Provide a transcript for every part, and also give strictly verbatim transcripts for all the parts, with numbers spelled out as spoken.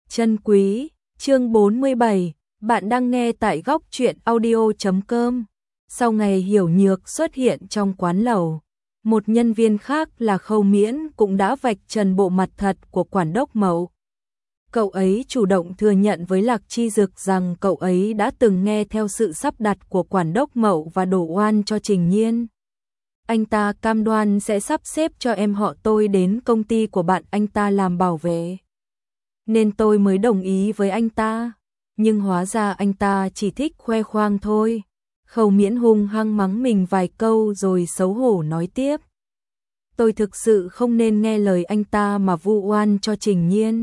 Chân quý, chương bốn mươi bảy, bạn đang nghe tại góc truyện audio chấm com. Sau ngày Hiểu Nhược xuất hiện trong quán lẩu, một nhân viên khác là Khâu Miễn cũng đã vạch trần bộ mặt thật của quản đốc Mậu. Cậu ấy chủ động thừa nhận với Lạc Chi Dực rằng cậu ấy đã từng nghe theo sự sắp đặt của quản đốc Mậu và đổ oan cho Trình Nhiên. Anh ta cam đoan sẽ sắp xếp cho em họ tôi đến công ty của bạn anh ta làm bảo vệ. Nên tôi mới đồng ý với anh ta, nhưng hóa ra anh ta chỉ thích khoe khoang thôi. Khâu Miễn hung hăng mắng mình vài câu rồi xấu hổ nói tiếp. Tôi thực sự không nên nghe lời anh ta mà vu oan cho Trình Nhiên.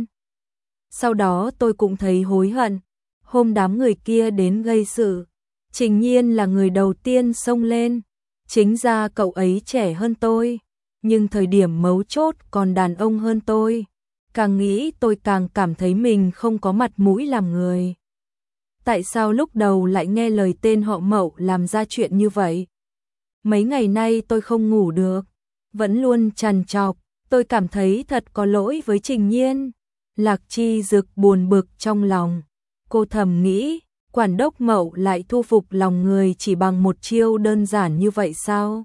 Sau đó tôi cũng thấy hối hận, hôm đám người kia đến gây sự, Trình Nhiên là người đầu tiên xông lên. Chính ra cậu ấy trẻ hơn tôi, nhưng thời điểm mấu chốt còn đàn ông hơn tôi. Càng nghĩ tôi càng cảm thấy mình không có mặt mũi làm người. Tại sao lúc đầu lại nghe lời tên họ Mậu làm ra chuyện như vậy? Mấy ngày nay tôi không ngủ được, vẫn luôn trằn trọc, tôi cảm thấy thật có lỗi với Trình Nhiên. Lạc Chi Dực buồn bực trong lòng, cô thầm nghĩ, quản đốc Mậu lại thu phục lòng người chỉ bằng một chiêu đơn giản như vậy sao?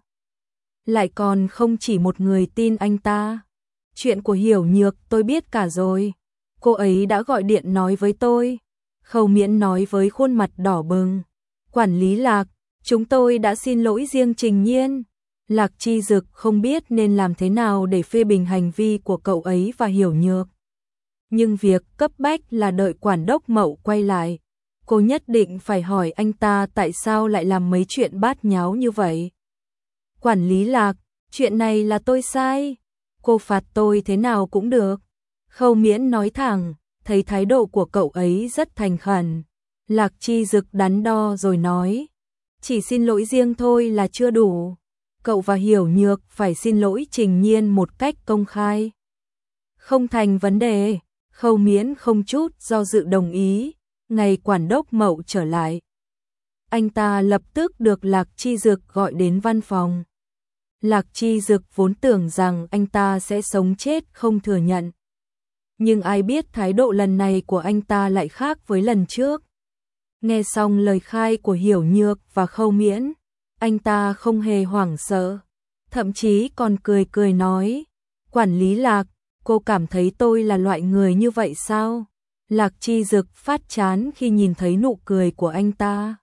Lại còn không chỉ một người tin anh ta. Chuyện của Hiểu Nhược tôi biết cả rồi, cô ấy đã gọi điện nói với tôi. Khâu Miễn nói với khuôn mặt đỏ bừng. Quản lý Lạc, chúng tôi đã xin lỗi riêng Trình Nhiên. Lạc Chi Dực không biết nên làm thế nào để phê bình hành vi của cậu ấy và Hiểu Nhược. Nhưng việc cấp bách là đợi quản đốc Mậu quay lại. Cô nhất định phải hỏi anh ta tại sao lại làm mấy chuyện bát nháo như vậy. Quản lý Lạc, chuyện này là tôi sai. Cô phạt tôi thế nào cũng được. Khâu Miễn nói thẳng, thấy thái độ của cậu ấy rất thành khẩn. Lạc Chi Dực đắn đo rồi nói, chỉ xin lỗi riêng thôi là chưa đủ. Cậu và Hiểu Nhược phải xin lỗi Trình Nhiên một cách công khai. Không thành vấn đề. Khâu Miễn không chút do dự đồng ý. Ngày quản đốc Mậu trở lại, anh ta lập tức được Lạc Chi Dực gọi đến văn phòng. Lạc Chi Dực vốn tưởng rằng anh ta sẽ sống chết không thừa nhận. Nhưng ai biết thái độ lần này của anh ta lại khác với lần trước. Nghe xong lời khai của Hiểu Nhược và Khâu Miễn, anh ta không hề hoảng sợ, thậm chí còn cười cười nói, quản lý Lạc, cô cảm thấy tôi là loại người như vậy sao? Lạc Chi Dực phát chán khi nhìn thấy nụ cười của anh ta.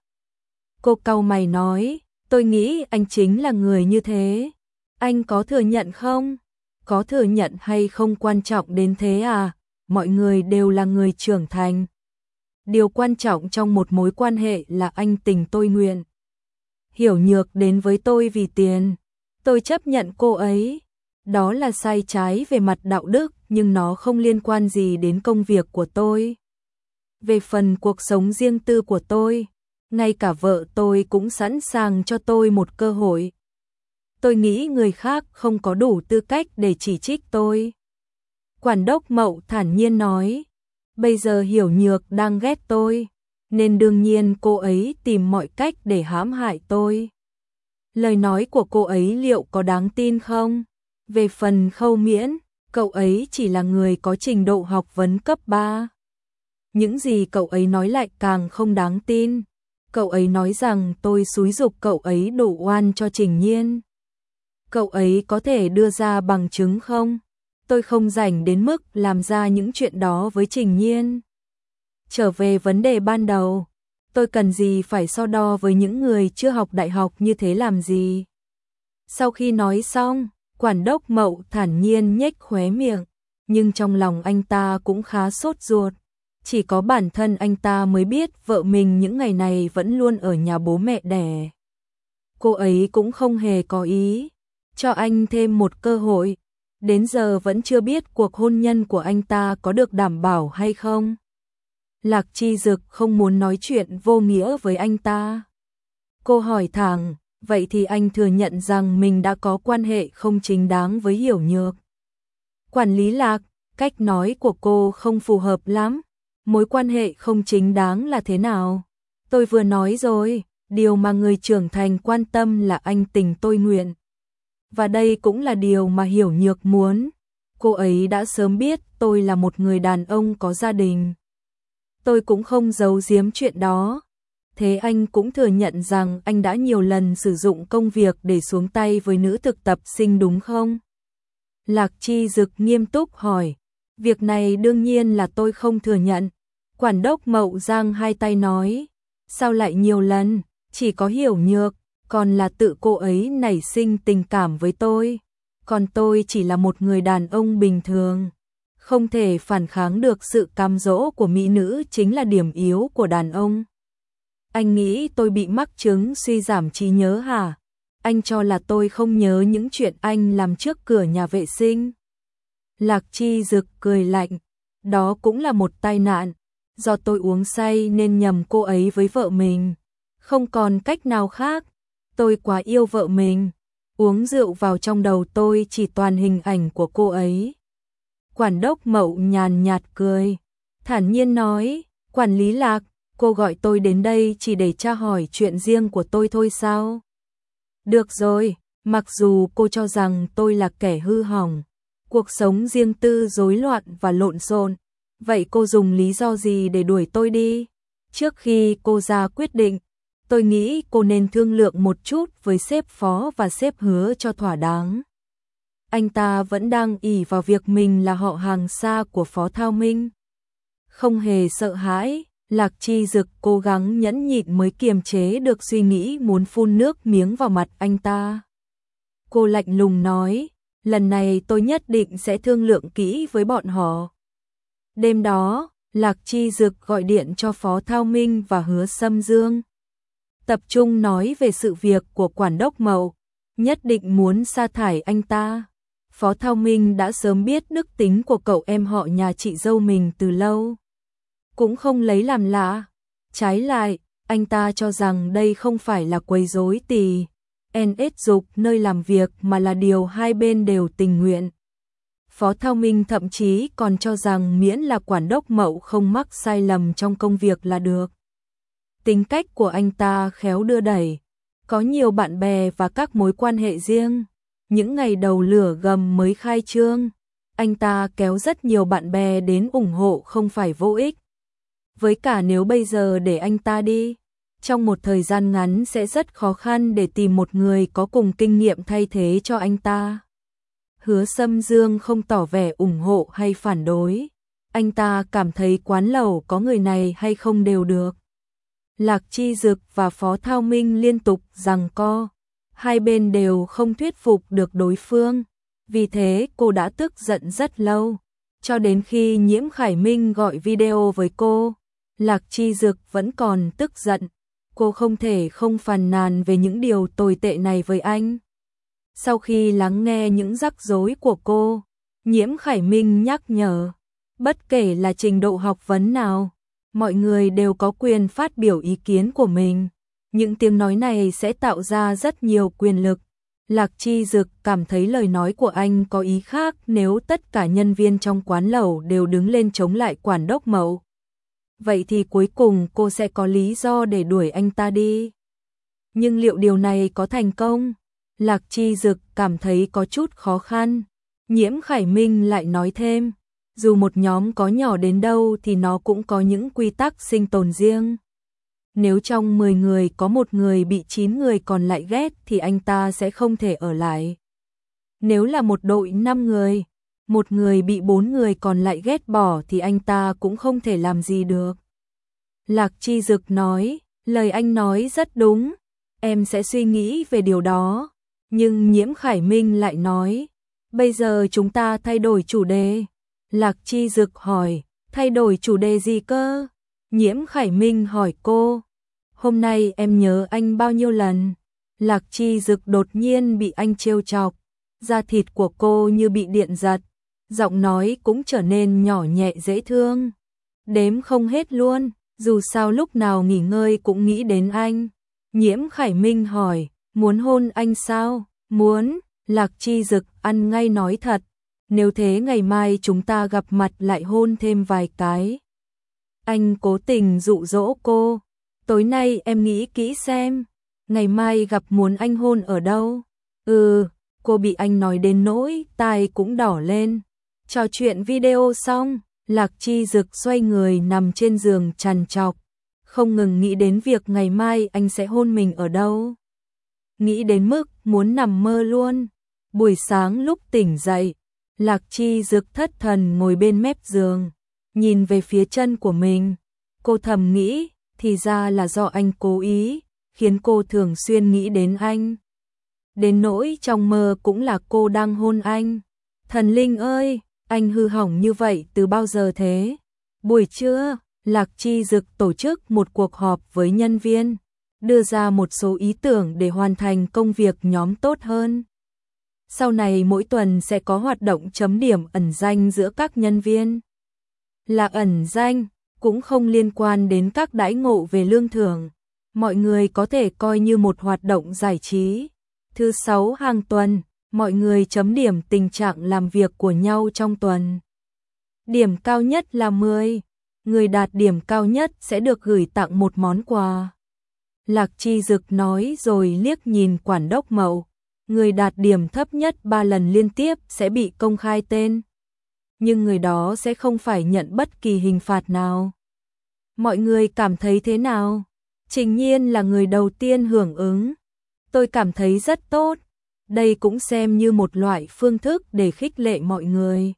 Cô cau mày nói, tôi nghĩ anh chính là người như thế. Anh có thừa nhận không? Có thừa nhận hay không quan trọng đến thế à? Mọi người đều là người trưởng thành. Điều quan trọng trong một mối quan hệ là anh tình tôi nguyện. Hiểu Nhược đến với tôi vì tiền. Tôi chấp nhận cô ấy. Đó là sai trái về mặt đạo đức, nhưng nó không liên quan gì đến công việc của tôi. Về phần cuộc sống riêng tư của tôi, ngay cả vợ tôi cũng sẵn sàng cho tôi một cơ hội. Tôi nghĩ người khác không có đủ tư cách để chỉ trích tôi. Quản đốc Mậu thản nhiên nói, bây giờ Hiểu Nhược đang ghét tôi, nên đương nhiên cô ấy tìm mọi cách để hãm hại tôi. Lời nói của cô ấy liệu có đáng tin không? Về phần Khâu Miễn, cậu ấy chỉ là người có trình độ học vấn cấp ba. Những gì cậu ấy nói lại càng không đáng tin. Cậu ấy nói rằng tôi xúi giục cậu ấy đổ oan cho Trình Nhiên. Cậu ấy có thể đưa ra bằng chứng không? Tôi không rảnh đến mức làm ra những chuyện đó với Trình Nhiên. Trở về vấn đề ban đầu, tôi cần gì phải so đo với những người chưa học đại học như thế làm gì? Sau khi nói xong, quản đốc Mậu thản nhiên nhếch khóe miệng, nhưng trong lòng anh ta cũng khá sốt ruột. Chỉ có bản thân anh ta mới biết vợ mình những ngày này vẫn luôn ở nhà bố mẹ đẻ. Cô ấy cũng không hề có ý cho anh thêm một cơ hội. Đến giờ vẫn chưa biết cuộc hôn nhân của anh ta có được đảm bảo hay không. Lạc Chi Dực không muốn nói chuyện vô nghĩa với anh ta. Cô hỏi thẳng, vậy thì anh thừa nhận rằng mình đã có quan hệ không chính đáng với Hiểu Nhược. Quản lý Lạc, cách nói của cô không phù hợp lắm. Mối quan hệ không chính đáng là thế nào? Tôi vừa nói rồi, điều mà người trưởng thành quan tâm là anh tình tôi nguyện. Và đây cũng là điều mà Hiểu Nhược muốn. cô ấy đã sớm biết tôi là một người đàn ông có gia đình. Tôi cũng không giấu giếm chuyện đó. Thế anh cũng thừa nhận rằng anh đã nhiều lần sử dụng công việc để xuống tay với nữ thực tập sinh đúng không? Lạc Chi Dực nghiêm túc hỏi. Việc này đương nhiên là tôi không thừa nhận. Quản đốc Mậu giang hai tay nói. Sao lại nhiều lần? Chỉ có Hiểu Nhược, còn là tự cô ấy nảy sinh tình cảm với tôi. Còn tôi chỉ là một người đàn ông bình thường. Không thể phản kháng được sự cám dỗ của mỹ nữ chính là điểm yếu của đàn ông. Anh nghĩ tôi bị mắc chứng suy giảm trí nhớ hả? Anh cho là tôi không nhớ những chuyện anh làm trước cửa nhà vệ sinh. Lạc Chi Dực cười lạnh. Đó cũng là một tai nạn. Do tôi uống say nên nhầm cô ấy với vợ mình. Không còn cách nào khác. Tôi quá yêu vợ mình. Uống rượu vào trong đầu tôi chỉ toàn hình ảnh của cô ấy. Quản đốc Mậu nhàn nhạt cười. Thản nhiên nói. Quản lý Lạc, cô gọi tôi đến đây chỉ để tra hỏi chuyện riêng của tôi thôi sao? Được rồi, mặc dù cô cho rằng tôi là kẻ hư hỏng, cuộc sống riêng tư rối loạn và lộn xộn, vậy cô dùng lý do gì để đuổi tôi đi? Trước khi cô ra quyết định, tôi nghĩ cô nên thương lượng một chút với sếp Phó và sếp Hứa cho thỏa đáng. Anh ta vẫn đang ỷ vào việc mình là họ hàng xa của Phó Thao Minh. Không hề sợ hãi, Lạc Chi Dực cố gắng nhẫn nhịn mới kiềm chế được suy nghĩ muốn phun nước miếng vào mặt anh ta. Cô lạnh lùng nói, lần này tôi nhất định sẽ thương lượng kỹ với bọn họ. Đêm đó, Lạc Chi Dực gọi điện cho Phó Thao Minh và Hứa Sâm Dương. Tập trung nói về sự việc của quản đốc Mậu, nhất định muốn sa thải anh ta. Phó Thao Minh đã sớm biết đức tính của cậu em họ nhà chị dâu mình từ lâu. Cũng không lấy làm lạ. Trái lại, anh ta cho rằng đây không phải là quấy rối tì en ét dục nơi làm việc mà là điều hai bên đều tình nguyện. Phó Thao Minh thậm chí còn cho rằng miễn là quản đốc Mậu không mắc sai lầm trong công việc là được. Tính cách của anh ta khéo đưa đẩy, có nhiều bạn bè và các mối quan hệ riêng. Những ngày đầu lửa gầm mới khai trương, anh ta kéo rất nhiều bạn bè đến ủng hộ không phải vô ích. Với cả nếu bây giờ để anh ta đi, trong một thời gian ngắn sẽ rất khó khăn để tìm một người có cùng kinh nghiệm thay thế cho anh ta. Hứa Sâm Dương không tỏ vẻ ủng hộ hay phản đối. Anh ta cảm thấy quán lẩu có người này hay không đều được. Lạc Chi Dực và Phó Thao Minh liên tục giằng co. Hai bên đều không thuyết phục được đối phương. Vì thế cô đã tức giận rất lâu. Cho đến khi Nhiễm Khải Minh gọi video với cô, Lạc Chi Dực vẫn còn tức giận. Cô không thể không phàn nàn về những điều tồi tệ này với anh. Sau khi lắng nghe những rắc rối của cô, Nhiễm Khải Minh nhắc nhở, bất kể là trình độ học vấn nào, mọi người đều có quyền phát biểu ý kiến của mình. Những tiếng nói này sẽ tạo ra rất nhiều quyền lực. Lạc Chi Dực cảm thấy lời nói của anh có ý khác nếu tất cả nhân viên trong quán lẩu đều đứng lên chống lại quản đốc Mậu. Vậy thì cuối cùng cô sẽ có lý do để đuổi anh ta đi. Nhưng liệu điều này có thành công? Lạc Chi Dực cảm thấy có chút khó khăn. Nhiễm Khải Minh lại nói thêm, dù một nhóm có nhỏ đến đâu thì nó cũng có những quy tắc sinh tồn riêng. Nếu trong mười người có một người bị chín người còn lại ghét thì anh ta sẽ không thể ở lại. Nếu là một đội năm người, một người bị bốn người còn lại ghét bỏ thì anh ta cũng không thể làm gì được. Lạc Chi Dực nói, lời anh nói rất đúng, em sẽ suy nghĩ về điều đó. Nhưng Nhiễm Khải Minh lại nói, bây giờ chúng ta thay đổi chủ đề. Lạc Chi Dực hỏi, thay đổi chủ đề gì cơ? Nhiễm Khải Minh hỏi cô, hôm nay em nhớ anh bao nhiêu lần? Lạc Chi Dực đột nhiên bị anh trêu chọc, da thịt của cô như bị điện giật, giọng nói cũng trở nên nhỏ nhẹ dễ thương. Đếm không hết luôn, dù sao lúc nào nghỉ ngơi cũng nghĩ đến anh. Nhiễm Khải Minh hỏi, muốn hôn anh sao? Muốn. Lạc Chi Dực ăn ngay nói thật, nếu thế ngày mai chúng ta gặp mặt lại hôn thêm vài cái. Anh cố tình dụ dỗ cô, tối nay em nghĩ kỹ xem, ngày mai gặp muốn anh hôn ở đâu? Ừ, cô bị anh nói đến nỗi tai cũng đỏ lên. Trò chuyện video xong, Lạc Chi Dực xoay người nằm trên giường trằn trọc, không ngừng nghĩ đến việc ngày mai anh sẽ hôn mình ở đâu. Nghĩ đến mức muốn nằm mơ luôn. Buổi sáng lúc tỉnh dậy, Lạc Chi Dực thất thần ngồi bên mép giường, nhìn về phía chân của mình. Cô thầm nghĩ, thì ra là do anh cố ý, khiến cô thường xuyên nghĩ đến anh. Đến nỗi trong mơ cũng là cô đang hôn anh. Thần linh ơi, anh hư hỏng như vậy từ bao giờ thế? Buổi trưa, Lạc Chi Dực tổ chức một cuộc họp với nhân viên, đưa ra một số ý tưởng để hoàn thành công việc nhóm tốt hơn. Sau này mỗi tuần sẽ có hoạt động chấm điểm ẩn danh giữa các nhân viên. Là ẩn danh, cũng không liên quan đến các đãi ngộ về lương thưởng. Mọi người có thể coi như một hoạt động giải trí. Thứ sáu hàng tuần, mọi người chấm điểm tình trạng làm việc của nhau trong tuần. Điểm cao nhất là mười. Người đạt điểm cao nhất sẽ được gửi tặng một món quà. Lạc Chi Dực nói rồi liếc nhìn quản đốc Mậu. Người đạt điểm thấp nhất ba lần liên tiếp sẽ bị công khai tên. Nhưng người đó sẽ không phải nhận bất kỳ hình phạt nào. Mọi người cảm thấy thế nào? Trình Nhiên là người đầu tiên hưởng ứng. Tôi cảm thấy rất tốt. Đây cũng xem như một loại phương thức để khích lệ mọi người.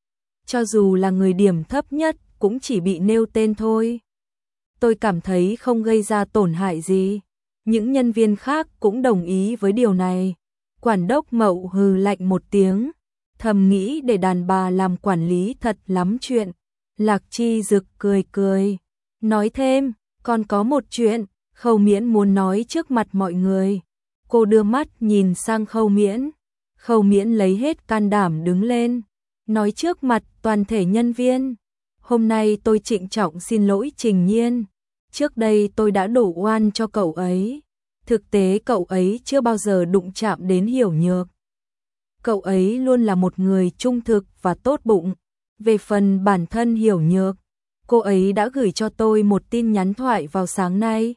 Cho dù là người điểm thấp nhất cũng chỉ bị nêu tên thôi. Tôi cảm thấy không gây ra tổn hại gì. Những nhân viên khác cũng đồng ý với điều này. Quản đốc Mậu hừ lạnh một tiếng, thầm nghĩ để đàn bà làm quản lý thật lắm chuyện. Lạc Chi Dực cười cười, nói thêm, còn có một chuyện, Khâu Miễn muốn nói trước mặt mọi người. Cô đưa mắt nhìn sang Khâu Miễn. Khâu Miễn lấy hết can đảm đứng lên, nói trước mặt toàn thể nhân viên. Hôm nay tôi trịnh trọng xin lỗi Trình Nhiên. Trước đây tôi đã đổ oan cho cậu ấy. Thực tế cậu ấy chưa bao giờ đụng chạm đến Hiểu Nhược. Cậu ấy luôn là một người trung thực và tốt bụng. Về phần bản thân Hiểu Nhược, cô ấy đã gửi cho tôi một tin nhắn thoại vào sáng nay.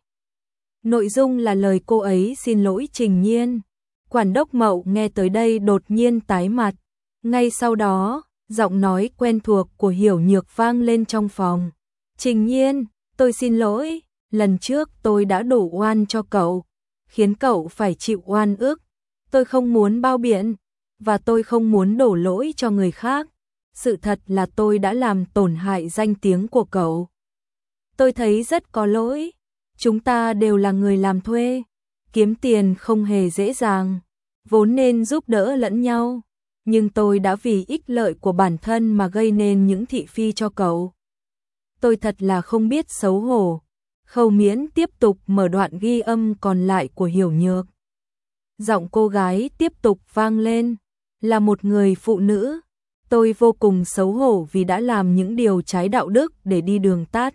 Nội dung là lời cô ấy xin lỗi Trình Nhiên. Quản đốc Mậu nghe tới đây đột nhiên tái mặt. Ngay sau đó, giọng nói quen thuộc của Hiểu Nhược vang lên trong phòng. Trình Nhiên, tôi xin lỗi, lần trước tôi đã đổ oan cho cậu, khiến cậu phải chịu oan ức. Tôi không muốn bao biện, và tôi không muốn đổ lỗi cho người khác. Sự thật là tôi đã làm tổn hại danh tiếng của cậu. Tôi thấy rất có lỗi. Chúng ta đều là người làm thuê. Kiếm tiền không hề dễ dàng, vốn nên giúp đỡ lẫn nhau. Nhưng tôi đã vì ích lợi của bản thân mà gây nên những thị phi cho cậu. Tôi thật là không biết xấu hổ. Khâu Miễn tiếp tục mở đoạn ghi âm còn lại của Hiểu Nhược. Giọng cô gái tiếp tục vang lên. Là một người phụ nữ, tôi vô cùng xấu hổ vì đã làm những điều trái đạo đức để đi đường tắt.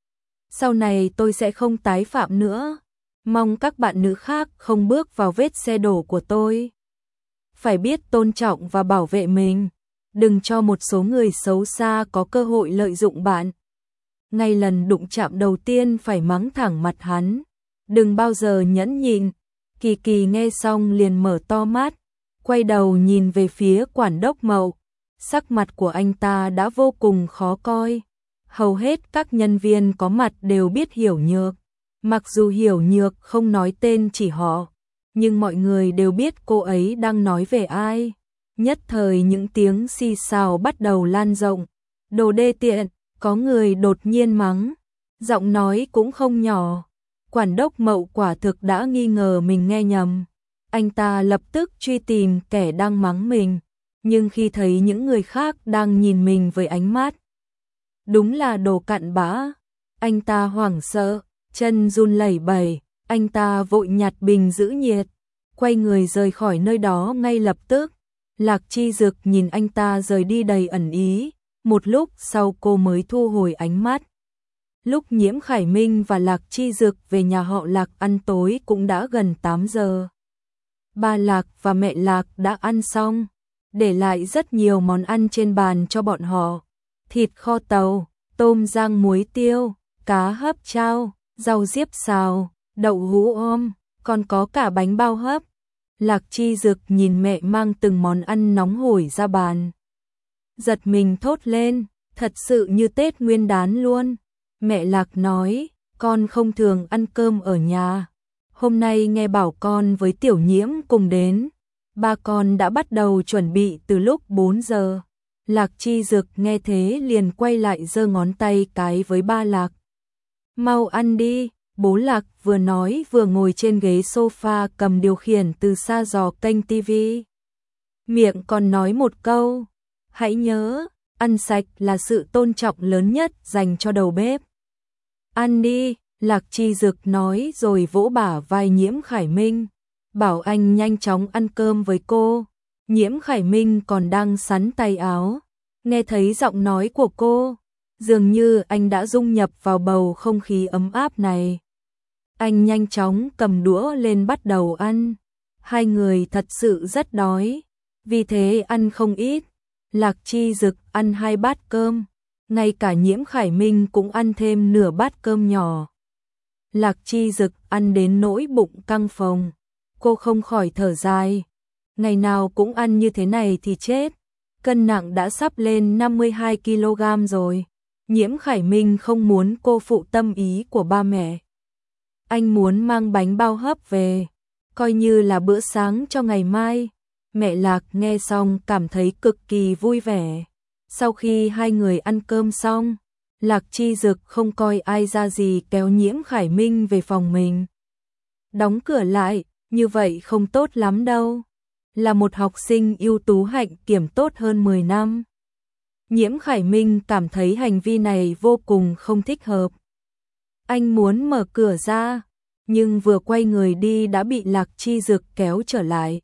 Sau này tôi sẽ không tái phạm nữa. Mong các bạn nữ khác không bước vào vết xe đổ của tôi. Phải biết tôn trọng và bảo vệ mình. Đừng cho một số người xấu xa có cơ hội lợi dụng bạn. Ngay lần đụng chạm đầu tiên phải mắng thẳng mặt hắn. Đừng bao giờ nhẫn nhịn. Kỳ Kỳ nghe xong liền mở to mắt, quay đầu nhìn về phía quản đốc Mậu. Sắc mặt của anh ta đã vô cùng khó coi. Hầu hết các nhân viên có mặt đều biết Hiểu Nhược. Mặc dù Hiểu Nhược không nói tên chỉ họ, nhưng mọi người đều biết cô ấy đang nói về ai. Nhất thời những tiếng xì xào bắt đầu lan rộng. Đồ đê tiện, có người đột nhiên mắng. Giọng nói cũng không nhỏ. Quản đốc Mậu quả thực đã nghi ngờ mình nghe nhầm. Anh ta lập tức truy tìm kẻ đang mắng mình. Nhưng khi thấy những người khác đang nhìn mình với ánh mắt đúng là đồ cặn bã, anh ta hoảng sợ, chân run lẩy bẩy. Anh ta vội nhặt bình giữ nhiệt, quay người rời khỏi nơi đó ngay lập tức. Lạc Chi Dực nhìn anh ta rời đi đầy ẩn ý. Một lúc sau cô mới thu hồi ánh mắt. Lúc Nhiễm Khải Minh và Lạc Chi Dực về nhà họ Lạc ăn tối cũng đã gần tám giờ. Ba Lạc và mẹ Lạc đã ăn xong, để lại rất nhiều món ăn trên bàn cho bọn họ. Thịt kho tàu, tôm rang muối tiêu, cá hấp chao, rau diếp xào, đậu hũ om, còn có cả bánh bao hấp. Lạc Chi Dực nhìn mẹ mang từng món ăn nóng hổi ra bàn. giật mình thốt lên, thật sự như Tết Nguyên đán luôn. Mẹ Lạc nói, con không thường ăn cơm ở nhà. Hôm nay nghe bảo con với Tiểu Nhiễm cùng đến, ba con đã bắt đầu chuẩn bị từ lúc bốn giờ. Lạc Chi Dực nghe thế liền quay lại giơ ngón tay cái với ba Lạc. Mau ăn đi, bố Lạc vừa nói vừa ngồi trên ghế sofa cầm điều khiển từ xa dò kênh tivi. Miệng còn nói một câu, hãy nhớ, ăn sạch là sự tôn trọng lớn nhất dành cho đầu bếp. Ăn đi, Lạc Chi Dực nói rồi vỗ bả vai Nhiễm Khải Minh, bảo anh nhanh chóng ăn cơm với cô. Nhiễm Khải Minh còn đang sắn tay áo, nghe thấy giọng nói của cô, dường như anh đã dung nhập vào bầu không khí ấm áp này. Anh nhanh chóng cầm đũa lên bắt đầu ăn, hai người thật sự rất đói, vì thế ăn không ít. Lạc Chi Dực ăn hai bát cơm, ngay cả Nhiễm Khải Minh cũng ăn thêm nửa bát cơm nhỏ. Lạc Chi Dực ăn đến nỗi bụng căng phồng, cô không khỏi thở dài, ngày nào cũng ăn như thế này thì chết, cân nặng đã sắp lên năm mươi hai ki lô gam rồi. Nhiễm Khải Minh không muốn cô phụ tâm ý của ba mẹ. Anh muốn mang bánh bao hấp về, coi như là bữa sáng cho ngày mai. Mẹ Lạc nghe xong cảm thấy cực kỳ vui vẻ. Sau khi hai người ăn cơm xong, Lạc Chi Dực không coi ai ra gì kéo Nhiễm Khải Minh về phòng mình. Đóng cửa lại, như vậy không tốt lắm đâu. Là một học sinh ưu tú hạnh kiểm tốt hơn mười năm. Nhiễm Khải Minh cảm thấy hành vi này vô cùng không thích hợp. Anh muốn mở cửa ra, nhưng vừa quay người đi đã bị Lạc Chi Dực kéo trở lại.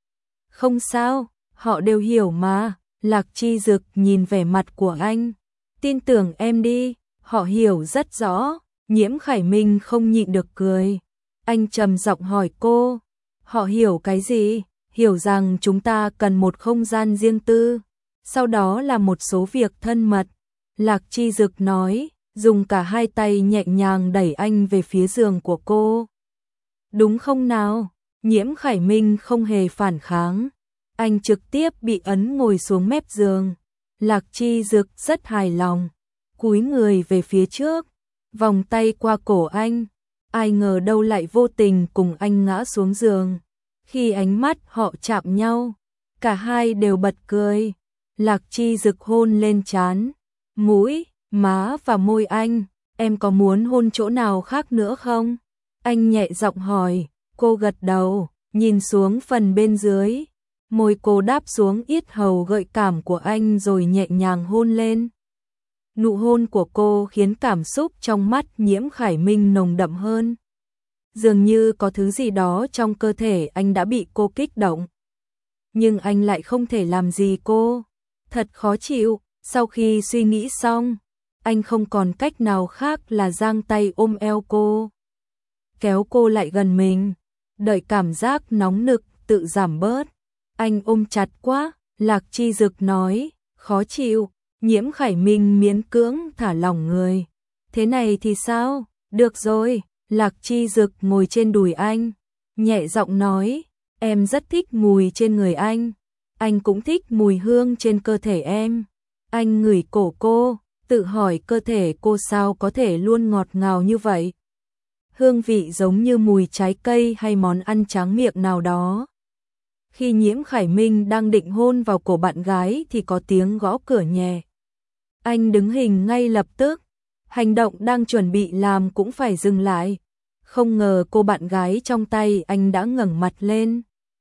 Không sao, họ đều hiểu mà. Lạc Chi Dực nhìn vẻ mặt của anh. Tin tưởng em đi, họ hiểu rất rõ. Nhiễm Khải Minh không nhịn được cười. Anh trầm giọng hỏi cô, họ hiểu cái gì? Hiểu rằng chúng ta cần một không gian riêng tư, sau đó là một số việc thân mật. Lạc Chi Dực nói, dùng cả hai tay nhẹ nhàng đẩy anh về phía giường của cô. Đúng không nào? Nhiễm Khải Minh không hề phản kháng. Anh trực tiếp bị ấn ngồi xuống mép giường. Lạc Chi Dực rất hài lòng, cúi người về phía trước, vòng tay qua cổ anh. Ai ngờ đâu lại vô tình cùng anh ngã xuống giường. Khi ánh mắt họ chạm nhau, cả hai đều bật cười. Lạc Chi Dực hôn lên trán, mũi, má và môi anh. Em có muốn hôn chỗ nào khác nữa không? Anh nhẹ giọng hỏi. Cô gật đầu, nhìn xuống phần bên dưới. Môi cô đáp xuống yết hầu gợi cảm của anh rồi nhẹ nhàng hôn lên. Nụ hôn của cô khiến cảm xúc trong mắt Nhiễm Khải Minh nồng đậm hơn. Dường như có thứ gì đó trong cơ thể anh đã bị cô kích động. Nhưng anh lại không thể làm gì cô. Thật khó chịu. Sau khi suy nghĩ xong, anh không còn cách nào khác là giang tay ôm eo cô, kéo cô lại gần mình. Đợi cảm giác nóng nực tự giảm bớt, anh ôm chặt quá. Lạc Chi Dực nói, khó chịu. Nhiễm Khải Minh miễn cưỡng thả lỏng người. Thế này thì sao? Được rồi. Lạc Chi Dực ngồi trên đùi anh, nhẹ giọng nói, em rất thích mùi trên người anh. Anh cũng thích mùi hương trên cơ thể em. Anh ngửi cổ cô, tự hỏi cơ thể cô sao có thể luôn ngọt ngào như vậy. Hương vị giống như mùi trái cây hay món ăn tráng miệng nào đó. Khi Nhiễm Khải Minh đang định hôn vào cổ bạn gái thì có tiếng gõ cửa nhẹ. Anh đứng hình ngay lập tức. Hành động đang chuẩn bị làm cũng phải dừng lại. Không ngờ cô bạn gái trong tay anh đã ngẩng mặt lên.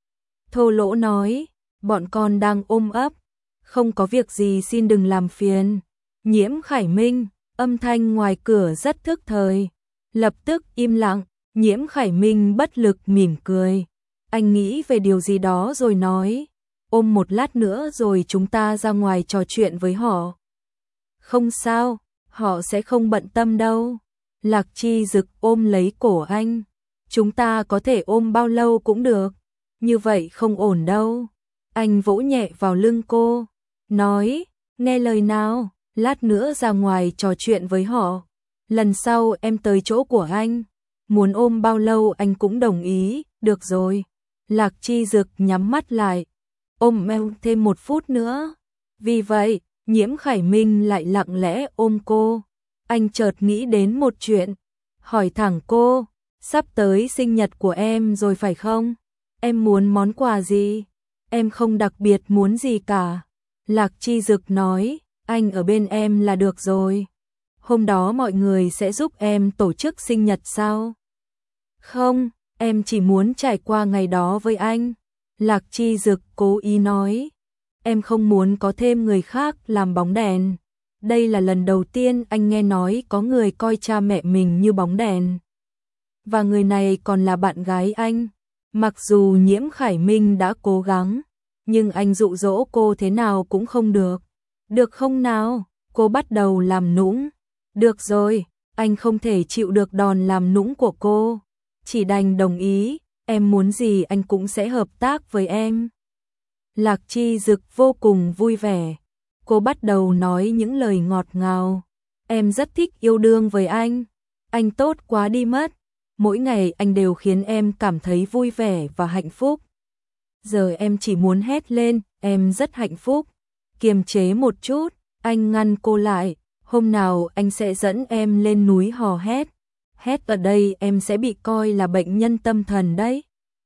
Thô lỗ nói, bọn con đang ôm ấp. Không có việc gì xin đừng làm phiền. Nhiễm Khải Minh, âm thanh ngoài cửa rất thức thời. Lập tức im lặng. Nhiễm Khải Minh bất lực mỉm cười. Anh nghĩ về điều gì đó rồi nói, ôm một lát nữa rồi chúng ta ra ngoài trò chuyện với họ. Không sao, họ sẽ không bận tâm đâu. Lạc Chi Dực ôm lấy cổ anh. Chúng ta có thể ôm bao lâu cũng được. Như vậy không ổn đâu. Anh vỗ nhẹ vào lưng cô, nói, nghe lời nào, lát nữa ra ngoài trò chuyện với họ. Lần sau em tới chỗ của anh, muốn ôm bao lâu anh cũng đồng ý, được rồi. Lạc Chi Dực nhắm mắt lại, ôm em thêm một phút nữa. Vì vậy, Nhiễm Khải Minh lại lặng lẽ ôm cô. Anh chợt nghĩ đến một chuyện, hỏi thẳng cô, sắp tới sinh nhật của em rồi phải không? Em muốn món quà gì? Em không đặc biệt muốn gì cả. Lạc Chi Dực nói, anh ở bên em là được rồi. Hôm đó mọi người sẽ giúp em tổ chức sinh nhật sao? Không, em chỉ muốn trải qua ngày đó với anh. Lạc Chi Dực cố ý nói, em không muốn có thêm người khác làm bóng đèn. Đây là lần đầu tiên anh nghe nói có người coi cha mẹ mình như bóng đèn. Và người này còn là bạn gái anh. Mặc dù Nhiễm Khải Minh đã cố gắng, nhưng anh dụ dỗ cô thế nào cũng không được. Được không nào? Cô bắt đầu làm nũng. Được rồi, anh không thể chịu được đòn làm nũng của cô. Chỉ đành đồng ý, em muốn gì anh cũng sẽ hợp tác với em. Lạc Chi Dực vô cùng vui vẻ. Cô bắt đầu nói những lời ngọt ngào. Em rất thích yêu đương với anh. Anh tốt quá đi mất. Mỗi ngày anh đều khiến em cảm thấy vui vẻ và hạnh phúc. Giờ em chỉ muốn hét lên, em rất hạnh phúc. Kiềm chế một chút, anh ngăn cô lại. Hôm nào anh sẽ dẫn em lên núi hò hét. Hét ở đây em sẽ bị coi là bệnh nhân tâm thần đấy.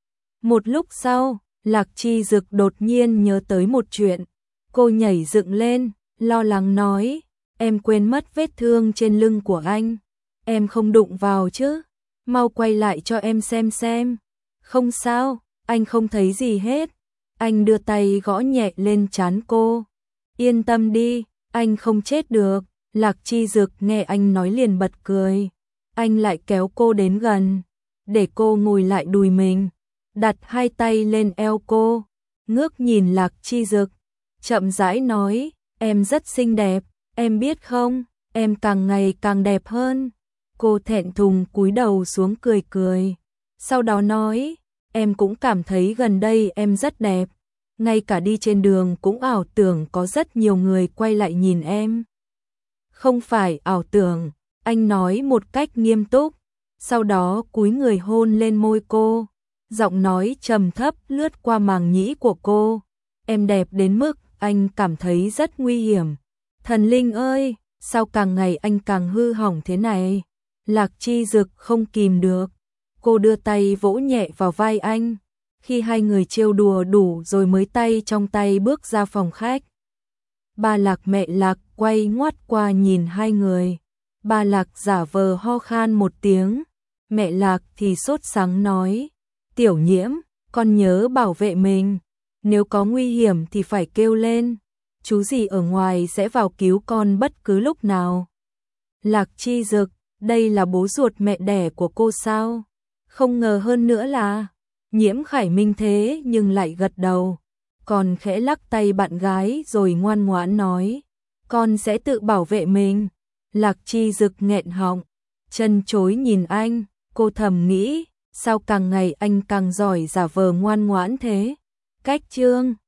Một lúc sau, Lạc Chi Dực đột nhiên nhớ tới một chuyện. Cô nhảy dựng lên, lo lắng nói, em quên mất vết thương trên lưng của anh. Em không đụng vào chứ? Mau quay lại cho em xem xem. Không sao, anh không thấy gì hết. Anh đưa tay gõ nhẹ lên trán cô. Yên tâm đi, anh không chết được. Lạc Chi Dực nghe anh nói liền bật cười. Anh lại kéo cô đến gần, để cô ngồi lại đùi mình, đặt hai tay lên eo cô, ngước nhìn Lạc Chi Dực, chậm rãi nói, em rất xinh đẹp, em biết không, em càng ngày càng đẹp hơn. Cô thẹn thùng cúi đầu xuống cười cười, sau đó nói, em cũng cảm thấy gần đây em rất đẹp, ngay cả đi trên đường cũng ảo tưởng có rất nhiều người quay lại nhìn em. Không phải ảo tưởng, anh nói một cách nghiêm túc, sau đó cúi người hôn lên môi cô, giọng nói trầm thấp lướt qua màng nhĩ của cô. Em đẹp đến mức anh cảm thấy rất nguy hiểm. Thần linh ơi, sao càng ngày anh càng hư hỏng thế này? Lạc Chi Dực không kìm được. Cô đưa tay vỗ nhẹ vào vai anh. Khi hai người trêu đùa đủ rồi mới tay trong tay bước ra phòng khách. Ba Lạc mẹ Lạc quay ngoắt qua nhìn hai người. Ba Lạc giả vờ ho khan một tiếng. Mẹ Lạc thì sốt sắng nói. Tiểu Nhiễm, con nhớ bảo vệ mình. Nếu có nguy hiểm thì phải kêu lên. Chú gì ở ngoài sẽ vào cứu con bất cứ lúc nào. Lạc Chi Dực, đây là bố ruột mẹ đẻ của cô sao? Không ngờ hơn nữa là Nhiễm Khải Minh thế nhưng lại gật đầu. Còn khẽ lắc tay bạn gái rồi ngoan ngoãn nói. Con sẽ tự bảo vệ mình. Lạc Chi Dực nghẹn họng, chân chối nhìn anh, cô thầm nghĩ, sao càng ngày anh càng giỏi giả vờ ngoan ngoãn thế. Cách chương